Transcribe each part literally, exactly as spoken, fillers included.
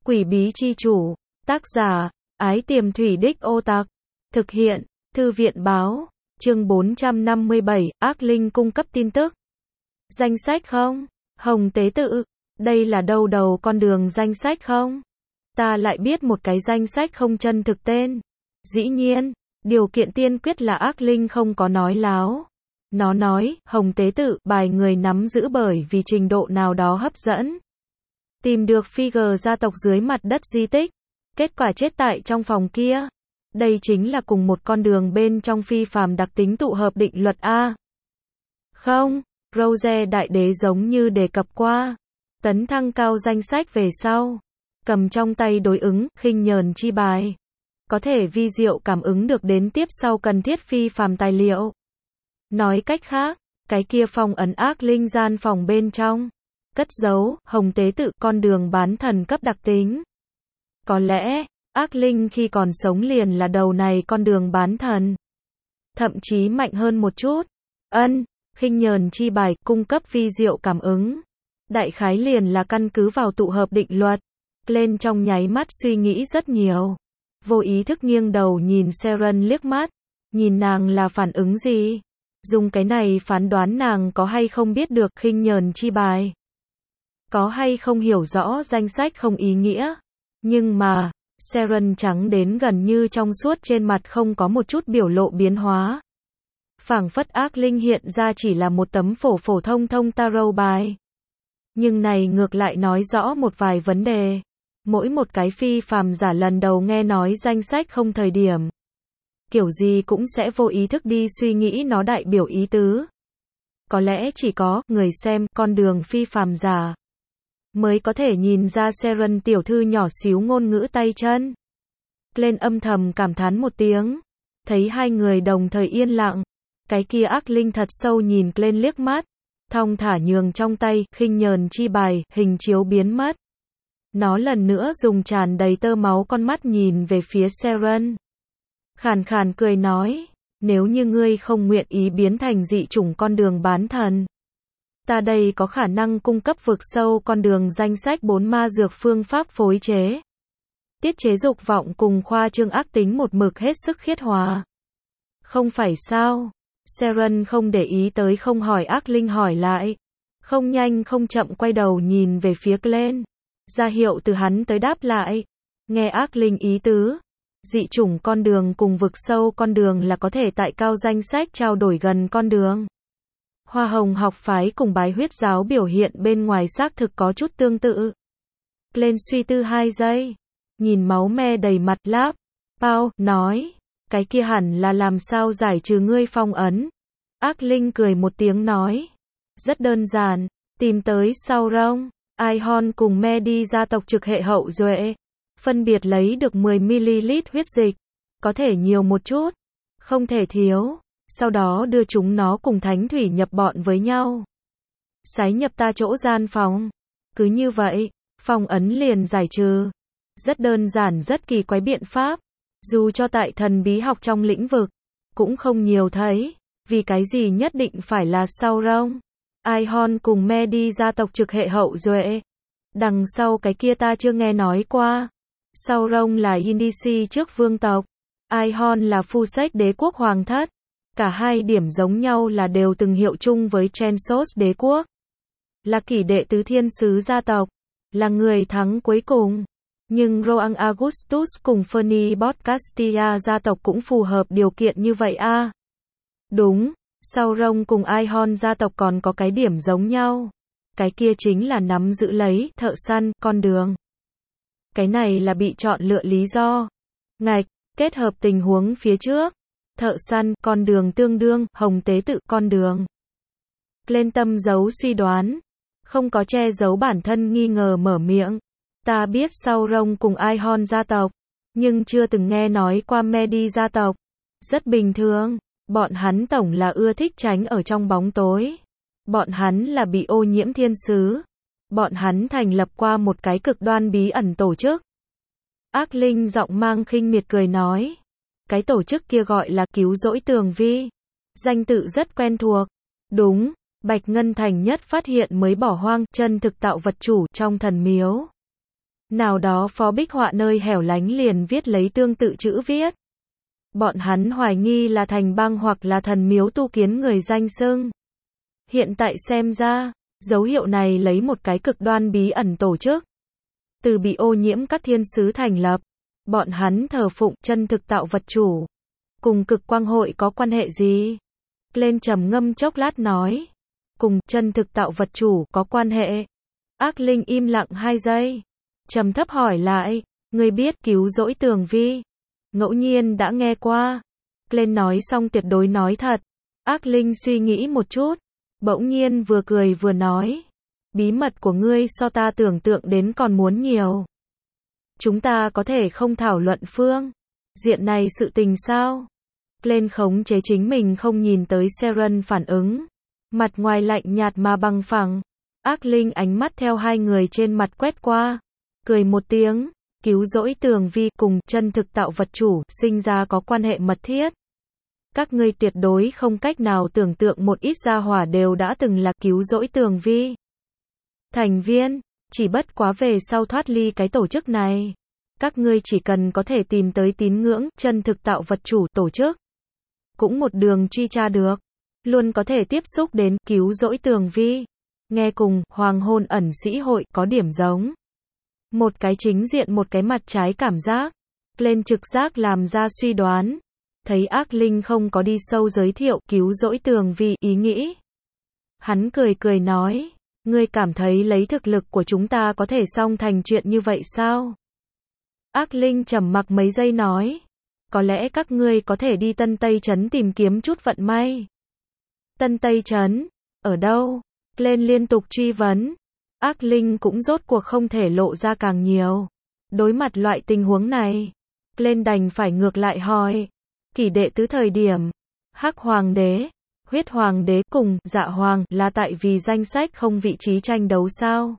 Quỷ bí chi chủ, tác giả, Ái Tiềm Thủy Đích Ô Tạc, thực hiện, Thư viện báo, chương bốn trăm năm mươi bảy, ác linh cung cấp tin tức. Danh sách không? Hồng tế tự, đây là đâu đầu con đường danh sách không? Ta lại biết một cái danh sách không chân thực tên. Dĩ nhiên, điều kiện tiên quyết là ác linh không có nói láo. Nó nói, Hồng tế tự, bài người nắm giữ bởi vì trình độ nào đó hấp dẫn. Tìm được figure gia tộc dưới mặt đất di tích. Kết quả chết tại trong phòng kia. Đây chính là cùng một con đường bên trong phi phàm đặc tính tụ hợp định luật A. Không, Rose đại đế giống như đề cập qua. Tấn thăng cao danh sách về sau. Cầm trong tay đối ứng, khinh nhờn chi bài. Có thể vi diệu cảm ứng được đến tiếp sau cần thiết phi phàm tài liệu. Nói cách khác, cái kia phong ấn ác linh gian phòng bên trong. Cất giấu, Hồng tế tự, con đường bán thần cấp đặc tính. Có lẽ, ác linh khi còn sống liền là đầu này con đường bán thần. Thậm chí mạnh hơn một chút. Ân, khinh nhờn chi bài, cung cấp vi diệu cảm ứng. Đại khái liền là căn cứ vào tụ hợp định luật. Lên trong nháy mắt suy nghĩ rất nhiều. Vô ý thức nghiêng đầu nhìn Seren liếc mắt. Nhìn nàng là phản ứng gì? Dùng cái này phán đoán nàng có hay không biết được khinh nhờn chi bài. Có hay không hiểu rõ danh sách không ý nghĩa. Nhưng mà, Seren trắng đến gần như trong suốt trên mặt không có một chút biểu lộ biến hóa. Phảng phất ác linh hiện ra chỉ là một tấm phổ phổ thông thông tarot bài. Nhưng này ngược lại nói rõ một vài vấn đề. Mỗi một cái phi phàm giả lần đầu nghe nói danh sách không thời điểm. Kiểu gì cũng sẽ vô ý thức đi suy nghĩ nó đại biểu ý tứ. Có lẽ chỉ có người xem con đường phi phàm giả mới có thể nhìn ra Seren tiểu thư nhỏ xíu ngôn ngữ tay chân. Lên âm thầm cảm thán một tiếng. Thấy hai người đồng thời yên lặng. Cái kia ác linh thật sâu nhìn lên liếc mắt. Thong thả nhường trong tay, khinh nhờn chi bài, hình chiếu biến mất. Nó lần nữa dùng tràn đầy tơ máu con mắt nhìn về phía Seren. Khàn khàn cười nói, nếu như ngươi không nguyện ý biến thành dị chủng con đường bán thần. Ta đây có khả năng cung cấp vực sâu con đường danh sách bốn ma dược phương pháp phối chế. Tiết chế dục vọng cùng khoa trương ác tính một mực hết sức khiết hòa. Không phải sao? Seren không để ý tới không hỏi ác linh hỏi lại. Không nhanh không chậm quay đầu nhìn về phía Glenn. Ra hiệu từ hắn tới đáp lại. Nghe ác linh ý tứ. Dị chủng con đường cùng vực sâu con đường là có thể tại cao danh sách trao đổi gần con đường. Hoa hồng học phái cùng bái huyết giáo biểu hiện bên ngoài xác thực có chút tương tự. Lên suy tư hai giây. Nhìn máu me đầy mặt láp. Bao, nói. Cái kia hẳn là làm sao giải trừ ngươi phong ấn. Ác linh cười một tiếng nói. Rất đơn giản. Tìm tới sau rông. Aihon cùng Medi gia tộc trực hệ hậu duệ. Phân biệt lấy được mười mi-li-lít huyết dịch. Có thể nhiều một chút. Không thể thiếu. Sau đó đưa chúng nó cùng thánh thủy nhập bọn với nhau. Sái nhập ta chỗ gian phòng. Cứ như vậy, phong ấn liền giải trừ. Rất đơn giản rất kỳ quái biện pháp. Dù cho tại thần bí học trong lĩnh vực, cũng không nhiều thấy. Vì cái gì nhất định phải là sau rông. Aihon cùng Medi gia tộc trực hệ hậu duệ. Đằng sau cái kia ta chưa nghe nói qua. Sau rông là Indisi trước vương tộc. Aihon là phu sách đế quốc hoàng thất. Cả hai điểm giống nhau là đều từng hiệu chung với Trensos đế quốc. Là kỷ đệ tứ thiên sứ gia tộc. Là người thắng cuối cùng. Nhưng Roang Augustus cùng Fernibot Castilla gia tộc cũng phù hợp điều kiện như vậy a. À? Đúng, sau rông cùng Aihon gia tộc còn có cái điểm giống nhau. Cái kia chính là nắm giữ lấy, thợ săn, con đường. Cái này là bị chọn lựa lý do. Ngạch, kết hợp tình huống phía trước. Thợ săn, con đường tương đương, Hồng tế tự, con đường. Lên tâm giấu suy đoán. Không có che giấu bản thân nghi ngờ mở miệng. Ta biết sau rông cùng Aihon gia tộc. Nhưng chưa từng nghe nói qua Medi gia tộc. Rất bình thường. Bọn hắn tổng là ưa thích tránh ở trong bóng tối. Bọn hắn là bị ô nhiễm thiên sứ. Bọn hắn thành lập qua một cái cực đoan bí ẩn tổ chức. Ác linh giọng mang khinh miệt cười nói. Cái tổ chức kia gọi là cứu rỗi tường vi. Danh tự rất quen thuộc. Đúng, Bạch Ngân Thành nhất phát hiện mới bỏ hoang, chân thực tạo vật chủ trong thần miếu. Nào đó phó bích họa nơi hẻo lánh liền viết lấy tương tự chữ viết. Bọn hắn hoài nghi là thành bang hoặc là thần miếu tu kiến người danh xưng. Hiện tại xem ra, dấu hiệu này lấy một cái cực đoan bí ẩn tổ chức. Từ bị ô nhiễm các thiên sứ thành lập, bọn hắn thờ phụng chân thực tạo vật chủ. Cùng cực quang hội có quan hệ gì? Lên trầm ngâm chốc lát nói. Cùng chân thực tạo vật chủ có quan hệ. Ác Linh im lặng hai giây. Trầm thấp hỏi lại, ngươi biết cứu rỗi tường vi? Ngẫu nhiên đã nghe qua. Lên nói xong tuyệt đối nói thật. Ác Linh suy nghĩ một chút. Bỗng nhiên vừa cười vừa nói. Bí mật của ngươi so ta tưởng tượng đến còn muốn nhiều. Chúng ta có thể không thảo luận phương diện này sự tình sao? Lên khống chế chính mình không nhìn tới Seren phản ứng. Mặt ngoài lạnh nhạt mà bằng phẳng. Ác Linh ánh mắt theo hai người trên mặt quét qua. Cười một tiếng. Cứu rỗi tường vi cùng chân thực tạo vật chủ sinh ra có quan hệ mật thiết. Các ngươi tuyệt đối không cách nào tưởng tượng một ít gia hỏa đều đã từng là cứu rỗi tường vi thành viên, chỉ bất quá về sau thoát ly cái tổ chức này. Các ngươi chỉ cần có thể tìm tới tín ngưỡng chân thực tạo vật chủ tổ chức, cũng một đường truy tra được, luôn có thể tiếp xúc đến cứu rỗi tường vi. Nghe cùng hoàng hôn ẩn sĩ hội có điểm giống. Một cái chính diện một cái mặt trái cảm giác. Lên trực giác làm ra suy đoán. Thấy Ác Linh không có đi sâu giới thiệu cứu rỗi tường vi ý nghĩ. Hắn cười cười nói. Ngươi cảm thấy lấy thực lực của chúng ta có thể xong thành chuyện như vậy sao? Ác Linh trầm mặc mấy giây nói. Có lẽ các ngươi có thể đi Tân Tây Trấn tìm kiếm chút vận may. Tân Tây Trấn? Ở đâu? Lên liên tục truy vấn. Ác Linh cũng rốt cuộc không thể lộ ra càng nhiều. Đối mặt loại tình huống này, lên đành phải ngược lại hỏi. Kỷ đệ tứ thời điểm, Hắc Hoàng đế, Huyết Hoàng đế cùng Dạ Hoàng là tại vì danh sách không vị trí tranh đấu sao?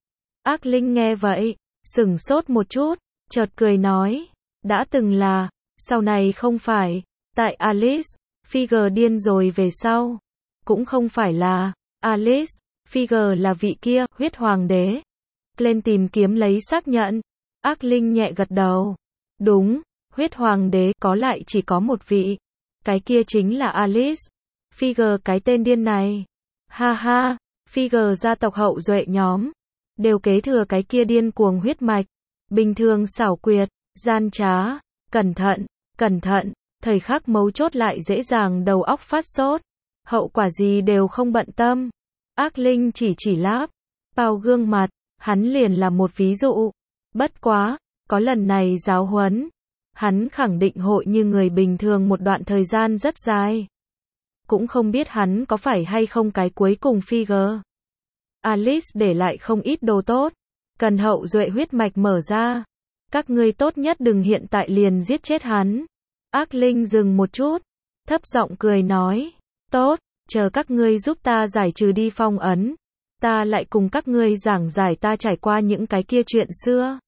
Ác Linh nghe vậy, sửng sốt một chút, chợt cười nói. Đã từng là, sau này không phải, tại Alice, Figure điên rồi về sau. Cũng không phải là, Alice, Figure là vị kia, Huyết Hoàng đế. Lên tìm kiếm lấy xác nhận. Ác Linh nhẹ gật đầu. Đúng, Huyết Hoàng đế có lại chỉ có một vị. Cái kia chính là Alice. Figure cái tên điên này. Ha ha, Figure gia tộc hậu duệ nhóm. Đều kế thừa cái kia điên cuồng huyết mạch. Bình thường xảo quyệt, gian trá, cẩn thận, cẩn thận. Thời khắc mấu chốt lại dễ dàng đầu óc phát sốt. Hậu quả gì đều không bận tâm. Ác Linh chỉ chỉ láp, bao gương mặt, hắn liền là một ví dụ. Bất quá, có lần này giáo huấn, hắn khẳng định hội như người bình thường một đoạn thời gian rất dài. Cũng không biết hắn có phải hay không cái cuối cùng Figure. Alice để lại không ít đồ tốt, cần hậu duệ huyết mạch mở ra. Các ngươi tốt nhất đừng hiện tại liền giết chết hắn. Ác Linh dừng một chút, thấp giọng cười nói, tốt. Chờ các ngươi giúp ta giải trừ đi phong ấn, ta lại cùng các ngươi giảng giải ta trải qua những cái kia chuyện xưa.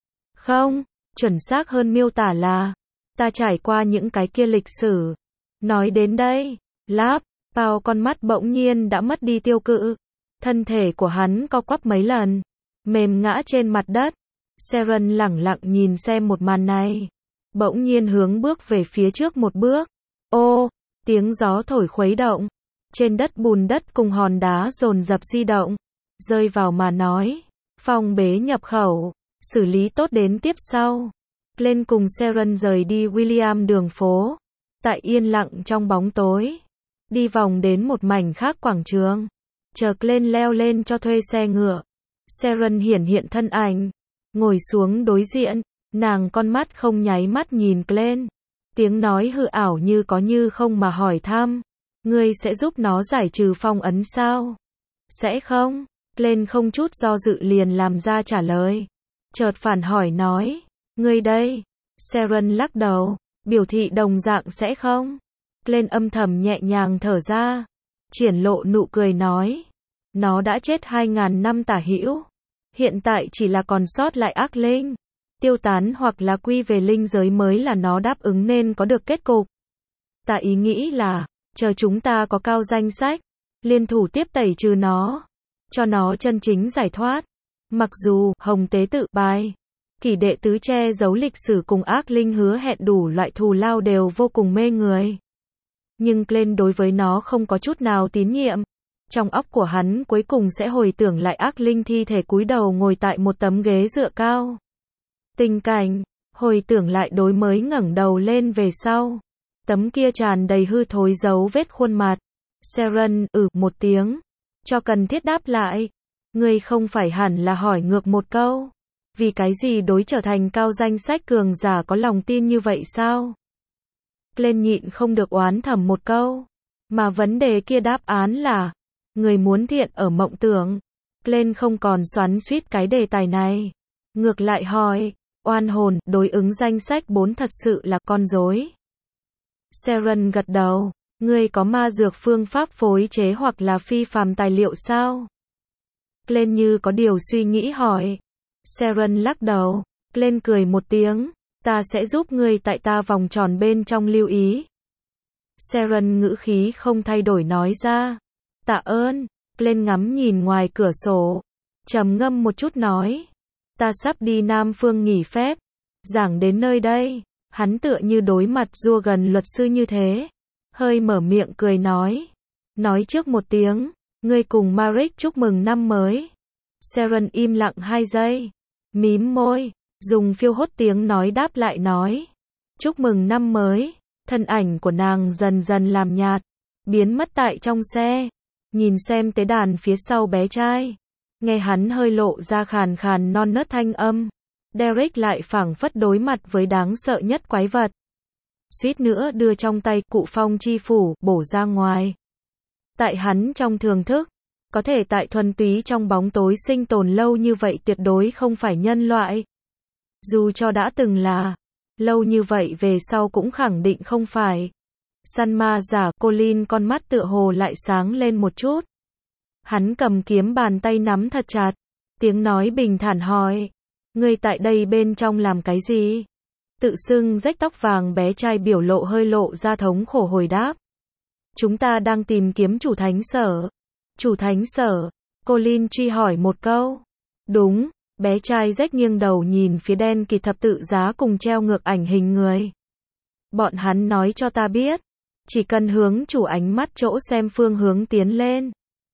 Không, chuẩn xác hơn miêu tả là, ta trải qua những cái kia lịch sử. Nói đến đây, Láp, Pao con mắt bỗng nhiên đã mất đi tiêu cự. Thân thể của hắn co quắp mấy lần, mềm ngã trên mặt đất. Seren lẳng lặng nhìn xem một màn này. Bỗng nhiên hướng bước về phía trước một bước. Ô, tiếng gió thổi khuấy động. Trên đất bùn đất cùng hòn đá dồn dập di động, rơi vào mà nói. Phong bế nhập khẩu, xử lý tốt đến tiếp sau. Lên cùng Seren rời đi William đường phố. Tại yên lặng trong bóng tối. Đi vòng đến một mảnh khác quảng trường. Chợt lên leo lên cho thuê xe ngựa. Seren hiển hiện thân ảnh. Ngồi xuống đối diện. Nàng con mắt không nháy mắt nhìn Glenn. Tiếng nói hư ảo như có như không mà hỏi thăm. Ngươi sẽ giúp nó giải trừ phong ấn sao? Sẽ không? Glenn không chút do dự liền làm ra trả lời. Chợt phản hỏi nói. Ngươi đây? Seren lắc đầu. Biểu thị đồng dạng sẽ không? Glenn âm thầm nhẹ nhàng thở ra. Triển lộ nụ cười nói. Nó đã chết hai ngàn năm tả hữu. Hiện tại chỉ là còn sót lại ác linh. Tiêu tán hoặc là quy về linh giới mới là nó đáp ứng nên có được kết cục. Ta ý nghĩ là, chờ chúng ta có cao danh sách, liên thủ tiếp tẩy trừ nó, cho nó chân chính giải thoát. Mặc dù, Hồng Tế Tự bài, kỷ đệ tứ che giấu lịch sử cùng ác linh hứa hẹn đủ loại thù lao đều vô cùng mê người. Nhưng Glenn đối với nó không có chút nào tín nhiệm. Trong óc của hắn cuối cùng sẽ hồi tưởng lại ác linh thi thể cúi đầu ngồi tại một tấm ghế dựa cao. Tình cảnh, hồi tưởng lại đối mới ngẩng đầu lên về sau. Tấm kia tràn đầy hư thối dấu vết khuôn mặt. Sharon, ừ, một tiếng. Cho cần thiết đáp lại. Ngươi không phải hẳn là hỏi ngược một câu. Vì cái gì đối trở thành cao danh sách cường giả có lòng tin như vậy sao? Glenn nhịn không được oán thầm một câu. Mà vấn đề kia đáp án là, người muốn thiện ở mộng tưởng. Glenn không còn xoắn xuýt cái đề tài này. Ngược lại hỏi, oan hồn, đối ứng danh sách bốn thật sự là con rối. Sharon gật đầu, ngươi có ma dược phương pháp phối chế hoặc là phi phàm tài liệu sao? Glenn như có điều suy nghĩ hỏi. Sharon lắc đầu, Glenn cười một tiếng, ta sẽ giúp ngươi tại ta vòng tròn bên trong lưu ý. Sharon ngữ khí không thay đổi nói ra. Tạ ơn. Glenn ngắm nhìn ngoài cửa sổ, trầm ngâm một chút nói. Ta sắp đi Nam Phương nghỉ phép. Giảng đến nơi đây, hắn tựa như đối mặt rua gần luật sư như thế. Hơi mở miệng cười nói. Nói trước một tiếng, ngươi cùng Maric chúc mừng năm mới. Sharon im lặng hai giây. Mím môi, dùng phiêu hốt tiếng nói đáp lại nói. Chúc mừng năm mới. Thân ảnh của nàng dần dần làm nhạt, biến mất tại trong xe. Nhìn xem tế đàn phía sau bé trai. Nghe hắn hơi lộ ra khàn khàn non nớt thanh âm. Derek lại phảng phất đối mặt với đáng sợ nhất quái vật. Suýt nữa đưa trong tay cụ phong chi phủ, bổ ra ngoài. Tại hắn trong thường thức, có thể tại thuần túy trong bóng tối sinh tồn lâu như vậy tuyệt đối không phải nhân loại. Dù cho đã từng là, lâu như vậy về sau cũng khẳng định không phải. Săn ma giả Colin con mắt tựa hồ lại sáng lên một chút. Hắn cầm kiếm bàn tay nắm thật chặt. Tiếng nói bình thản hỏi. Ngươi tại đây bên trong làm cái gì? Tự xưng rách tóc vàng bé trai biểu lộ hơi lộ ra thống khổ hồi đáp. Chúng ta đang tìm kiếm chủ thánh sở. Chủ thánh sở? Colin truy hỏi một câu. Đúng. Bé trai rách nghiêng đầu nhìn phía đen kịt thập tự giá cùng treo ngược ảnh hình người. Bọn hắn nói cho ta biết. Chỉ cần hướng chủ ánh mắt chỗ xem phương hướng tiến lên.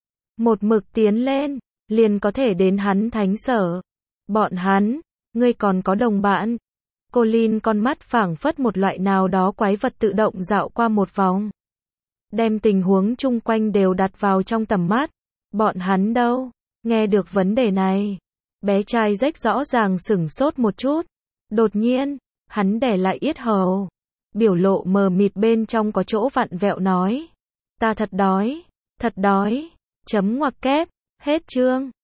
Một mực tiến lên, liền có thể đến hắn thánh sở. Bọn hắn, ngươi còn có đồng bạn. Colin con mắt phảng phất một loại nào đó quái vật tự động dạo qua một vòng. Đem tình huống chung quanh đều đặt vào trong tầm mắt. Bọn hắn đâu? Nghe được vấn đề này. Bé trai rách rõ ràng sửng sốt một chút. Đột nhiên, hắn đè lại yết hầu. Biểu lộ mờ mịt bên trong có chỗ vặn vẹo nói. Ta thật đói, thật đói. Chấm ngoặc kép, hết chương.